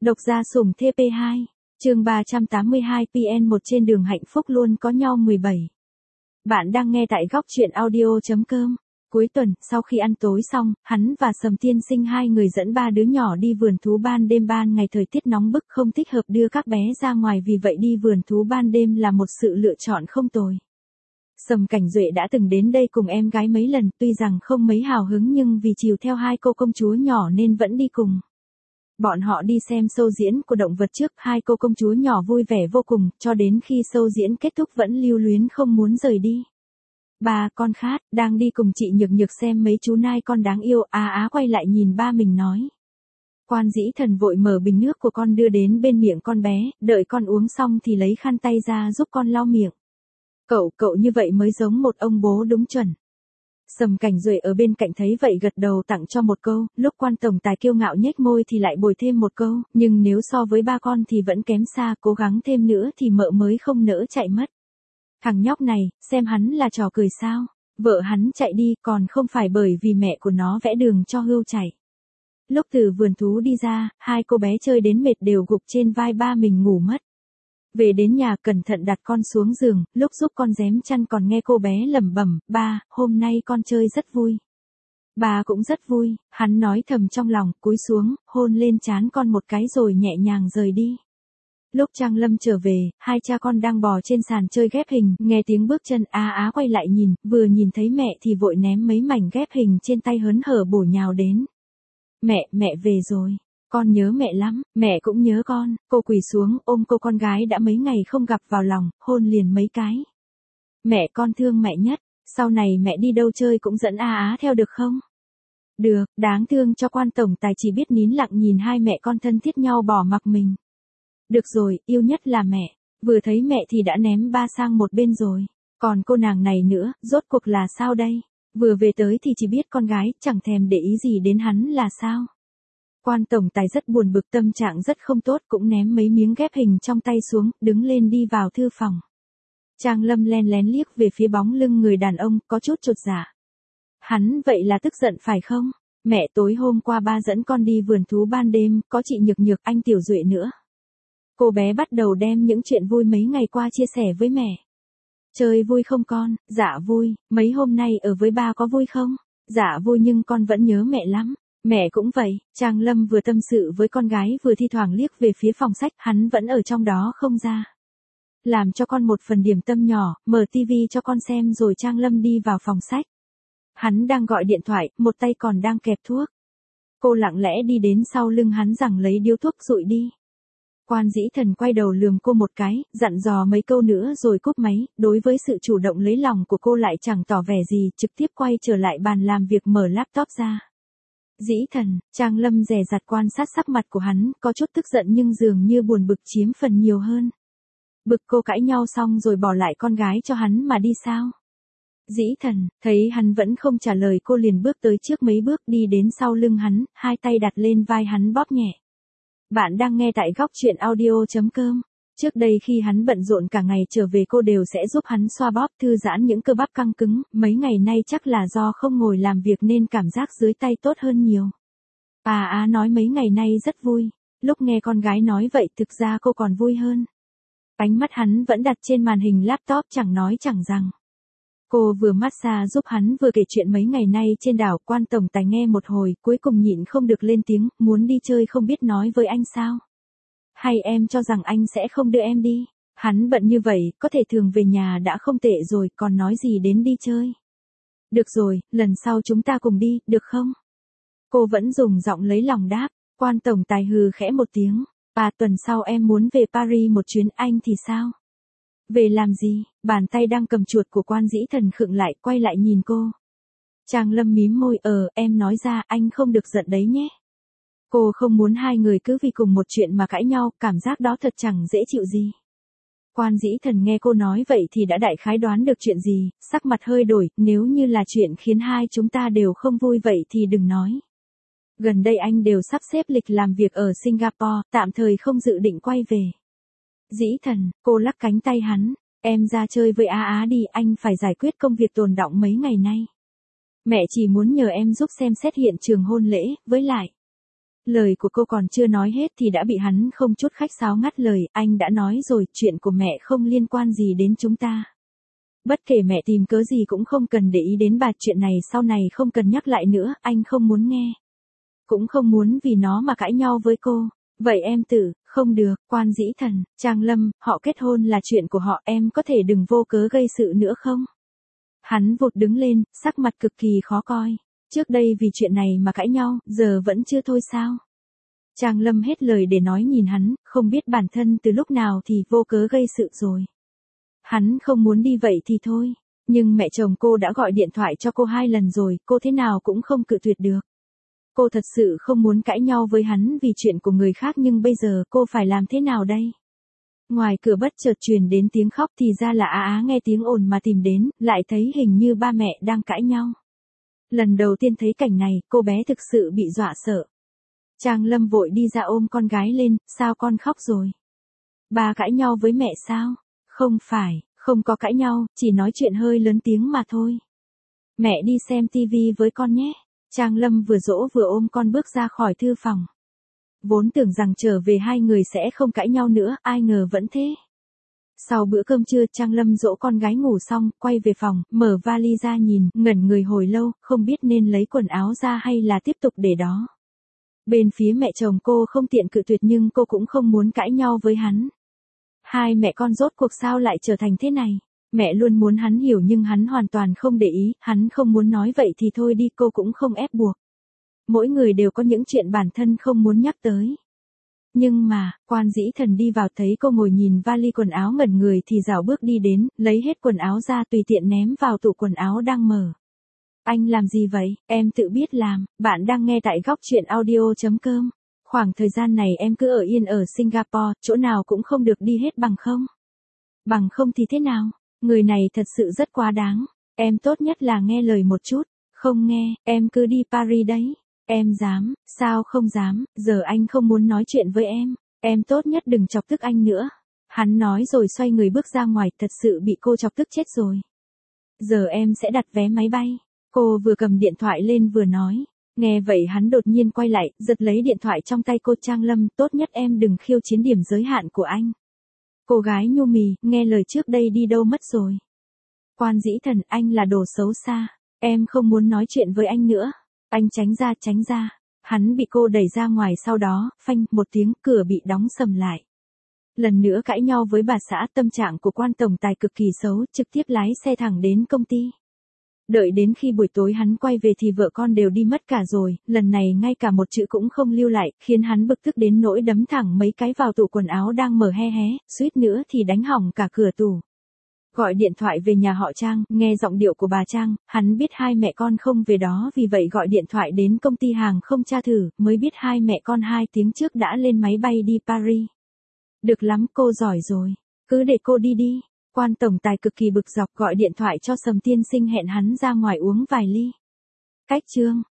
Độc gia sủng TP2, chương 382 PN1 trên đường hạnh phúc luôn có nhau 17. Bạn đang nghe tại góc truyện audio.com. Cuối tuần, sau khi ăn tối xong, hắn và Sầm Tiên Sinh hai người dẫn ba đứa nhỏ đi vườn thú ban đêm. Ban ngày thời tiết nóng bức không thích hợp đưa các bé ra ngoài, vì vậy đi vườn thú ban đêm là một sự lựa chọn không tồi. Sầm Cảnh Duệ đã từng đến đây cùng em gái mấy lần, tuy rằng không mấy hào hứng nhưng vì chiều theo hai cô công chúa nhỏ nên vẫn đi cùng. Bọn họ đi xem show diễn của động vật trước, hai cô công chúa nhỏ vui vẻ vô cùng, cho đến khi show diễn kết thúc vẫn lưu luyến không muốn rời đi. Ba con Khát, đang đi cùng chị Nhược Nhược xem mấy chú nai con đáng yêu. Á quay lại nhìn ba mình nói. Quan Dĩ Thần vội mở bình nước của con đưa đến bên miệng con bé, đợi con uống xong thì lấy khăn tay ra giúp con lau miệng. Cậu như vậy mới giống một ông bố đúng chuẩn. Sầm Cảnh Duệ ở bên cạnh thấy vậy gật đầu tặng cho một câu, lúc Quan tổng tài kiêu ngạo nhếch môi thì lại bồi thêm một câu, nhưng nếu so với ba con thì vẫn kém xa, cố gắng thêm nữa thì mợ mới không nỡ chạy mất. Thằng nhóc này, xem hắn là trò cười sao, vợ hắn chạy đi còn không phải bởi vì mẹ của nó vẽ đường cho hươu chạy. Lúc từ vườn thú đi ra, hai cô bé chơi đến mệt đều gục trên vai ba mình ngủ mất. Về đến nhà cẩn thận đặt con xuống giường, lúc giúp con rém chăn còn nghe cô bé lẩm bẩm, ba, hôm nay con chơi rất vui. Ba cũng rất vui, hắn nói thầm trong lòng, cúi xuống, hôn lên trán con một cái rồi nhẹ nhàng rời đi. Lúc Trang Lâm trở về, hai cha con đang bò trên sàn chơi ghép hình, nghe tiếng bước chân. Á quay lại nhìn, vừa nhìn thấy mẹ thì vội ném mấy mảnh ghép hình trên tay hớn hở bổ nhào đến. Mẹ về rồi. Con nhớ mẹ lắm, mẹ cũng nhớ con. Cô quỳ xuống ôm cô con gái đã mấy ngày không gặp vào lòng, hôn liền mấy cái. Mẹ con thương mẹ nhất, sau này mẹ đi đâu chơi cũng dẫn Á theo được không? Được, đáng thương cho Quan tổng tài chỉ biết nín lặng nhìn hai mẹ con thân thiết nhau bỏ mặc mình. Được rồi, yêu nhất là mẹ. Vừa thấy mẹ thì đã ném ba sang một bên rồi. Còn cô nàng này nữa, rốt cuộc là sao đây? Vừa về tới thì chỉ biết con gái, chẳng thèm để ý gì đến hắn là sao? Quan tổng tài rất buồn bực, tâm trạng rất không tốt, cũng ném mấy miếng ghép hình trong tay xuống, đứng lên đi vào thư phòng. Trang Lâm len lén liếc về phía bóng lưng người đàn ông, có chút chột dạ. Hắn vậy là tức giận phải không? Mẹ tối hôm qua ba dẫn con đi vườn thú ban đêm, có chị Nhược Nhược, anh Tiểu Duệ nữa. Cô bé bắt đầu đem những chuyện vui mấy ngày qua chia sẻ với mẹ. Chơi vui không con? Dạ vui. Mấy hôm nay ở với ba có vui không? Dạ vui, nhưng con vẫn nhớ mẹ lắm. Mẹ cũng vậy. Trang Lâm vừa tâm sự với con gái vừa thi thoảng liếc về phía phòng sách, hắn vẫn ở trong đó không ra. Làm cho con một phần điểm tâm nhỏ, mở tivi cho con xem rồi Trang Lâm đi vào phòng sách. Hắn đang gọi điện thoại, một tay còn đang kẹp thuốc. Cô lặng lẽ đi đến sau lưng hắn rằng lấy điếu thuốc dụi đi. Quan Dĩ Thần quay đầu lườm cô một cái, dặn dò mấy câu nữa rồi cúp máy. Đối với sự chủ động lấy lòng của cô lại chẳng tỏ vẻ gì, trực tiếp quay trở lại bàn làm việc mở laptop ra. Dĩ Thần, Trang Lâm dè dặt quan sát sắc mặt của hắn, có chút tức giận nhưng dường như buồn bực chiếm phần nhiều hơn. Bực cô cãi nhau xong rồi bỏ lại con gái cho hắn mà đi sao? Dĩ Thần, thấy hắn vẫn không trả lời cô liền bước tới trước mấy bước đi đến sau lưng hắn, hai tay đặt lên vai hắn bóp nhẹ. Bạn đang nghe tại góc truyện audio.com. Trước đây khi hắn bận rộn cả ngày trở về cô đều sẽ giúp hắn xoa bóp thư giãn những cơ bắp căng cứng, mấy ngày nay chắc là do không ngồi làm việc nên cảm giác dưới tay tốt hơn nhiều. Nói mấy ngày nay rất vui, lúc nghe con gái nói vậy thực ra cô còn vui hơn. Ánh mắt hắn vẫn đặt trên màn hình laptop chẳng nói chẳng rằng. Cô vừa massage giúp hắn vừa kể chuyện mấy ngày nay trên đảo. Quan tổng tài nghe một hồi, cuối cùng nhịn không được lên tiếng, muốn đi chơi không biết nói với anh sao? Hay em cho rằng anh sẽ không đưa em đi? Hắn bận như vậy, có thể thường về nhà đã không tệ rồi, còn nói gì đến đi chơi? Được rồi, lần sau chúng ta cùng đi, được không? Cô vẫn dùng giọng lấy lòng đáp. Quan tổng tài hừ khẽ một tiếng. Tuần sau em muốn về Paris một chuyến, anh thì sao? Về làm gì? Bàn tay đang cầm chuột của Quan Dĩ Thần khựng lại, quay lại nhìn cô. Trang Lâm mím môi, em nói ra, anh không được giận đấy nhé. Cô không muốn hai người cứ vì cùng một chuyện mà cãi nhau, cảm giác đó thật chẳng dễ chịu gì. Quan Dĩ Thần nghe cô nói vậy thì đã đại khái đoán được chuyện gì, sắc mặt hơi đổi, nếu như là chuyện khiến hai chúng ta đều không vui vậy thì đừng nói. Gần đây anh đều sắp xếp lịch làm việc ở Singapore, tạm thời không dự định quay về. Dĩ Thần, cô lắc cánh tay hắn, em ra chơi với Á đi, anh phải giải quyết công việc tồn đọng mấy ngày nay. Mẹ chỉ muốn nhờ em giúp xem xét hiện trường hôn lễ, với lại. Lời của cô còn chưa nói hết thì đã bị hắn không chút khách sáo ngắt lời, anh đã nói rồi, chuyện của mẹ không liên quan gì đến chúng ta. Bất kể mẹ tìm cớ gì cũng không cần để ý đến bà, chuyện này sau này không cần nhắc lại nữa, anh không muốn nghe. Cũng không muốn vì nó mà cãi nhau với cô. Vậy em tự, không được, Quan Dĩ Thần, Trang Lâm, họ kết hôn là chuyện của họ, em có thể đừng vô cớ gây sự nữa không? Hắn vụt đứng lên, sắc mặt cực kỳ khó coi. Trước đây vì chuyện này mà cãi nhau, giờ vẫn chưa thôi sao? Trang Lâm hết lời để nói nhìn hắn, không biết bản thân từ lúc nào thì vô cớ gây sự rồi. Hắn không muốn đi vậy thì thôi, nhưng mẹ chồng cô đã gọi điện thoại cho cô 2 lần rồi, cô thế nào cũng không cự tuyệt được. Cô thật sự không muốn cãi nhau với hắn vì chuyện của người khác, nhưng bây giờ cô phải làm thế nào đây? Ngoài cửa bất chợt truyền đến tiếng khóc, thì ra là Á Á nghe tiếng ồn mà tìm đến, lại thấy hình như ba mẹ đang cãi nhau. Lần đầu tiên thấy cảnh này, cô bé thực sự bị dọa sợ. Trang Lâm vội đi ra ôm con gái lên, sao con khóc rồi? Ba cãi nhau với mẹ sao? Không phải, không có cãi nhau, chỉ nói chuyện hơi lớn tiếng mà thôi. Mẹ đi xem tivi với con nhé. Trang Lâm vừa dỗ vừa ôm con bước ra khỏi thư phòng. Vốn tưởng rằng trở về hai người sẽ không cãi nhau nữa, ai ngờ vẫn thế. Sau bữa cơm trưa, Trang Lâm dỗ con gái ngủ xong, quay về phòng, mở vali ra nhìn, ngẩn người hồi lâu, không biết nên lấy quần áo ra hay là tiếp tục để đó. Bên phía mẹ chồng cô không tiện cự tuyệt, nhưng cô cũng không muốn cãi nhau với hắn. Hai mẹ con rốt cuộc sao lại trở thành thế này? Mẹ luôn muốn hắn hiểu nhưng hắn hoàn toàn không để ý, hắn không muốn nói vậy thì thôi đi, cô cũng không ép buộc. Mỗi người đều có những chuyện bản thân không muốn nhắc tới. Nhưng mà, Quan Dĩ Thần đi vào thấy cô ngồi nhìn vali quần áo ngẩn người thì rảo bước đi đến, lấy hết quần áo ra tùy tiện ném vào tủ quần áo đang mở. Anh làm gì vậy? Em tự biết làm, bạn đang nghe tại góc truyện audio.com. Khoảng thời gian này em cứ ở yên ở Singapore, chỗ nào cũng không được đi hết bằng không? Bằng không thì thế nào? Người này thật sự rất quá đáng. Em tốt nhất là nghe lời một chút. Không nghe, em cứ đi Paris đấy. Em dám, sao không dám, giờ anh không muốn nói chuyện với em. Em tốt nhất đừng chọc tức anh nữa. Hắn nói rồi xoay người bước ra ngoài, thật sự bị cô chọc tức chết rồi. Giờ em sẽ đặt vé máy bay. Cô vừa cầm điện thoại lên vừa nói. Nghe vậy hắn đột nhiên quay lại, giật lấy điện thoại trong tay cô. Trang Lâm, tốt nhất em đừng khiêu chiến điểm giới hạn của anh. Cô gái nhu mì, nghe lời trước đây đi đâu mất rồi. Quan Dĩ Thần, anh là đồ xấu xa. Em không muốn nói chuyện với anh nữa. Anh tránh ra, tránh ra. Hắn bị cô đẩy ra ngoài, sau đó, phanh, một tiếng, cửa bị đóng sầm lại. Lần nữa cãi nhau với bà xã, tâm trạng của Quan tổng tài cực kỳ xấu, trực tiếp lái xe thẳng đến công ty. Đợi đến khi buổi tối hắn quay về thì vợ con đều đi mất cả rồi, lần này ngay cả một chữ cũng không lưu lại, khiến hắn bực tức đến nỗi đấm thẳng mấy cái vào tủ quần áo đang mở hé hé, suýt nữa thì đánh hỏng cả cửa tủ. Gọi điện thoại về nhà họ Trang, nghe giọng điệu của bà Trang, hắn biết hai mẹ con không về đó, vì vậy gọi điện thoại đến công ty hàng không tra thử, mới biết hai mẹ con 2 tiếng trước đã lên máy bay đi Paris. Được lắm, cô giỏi rồi. Cứ để cô đi đi. Quan tổng tài cực kỳ bực dọc, gọi điện thoại cho Sầm tiên sinh hẹn hắn ra ngoài uống vài ly. Cách chương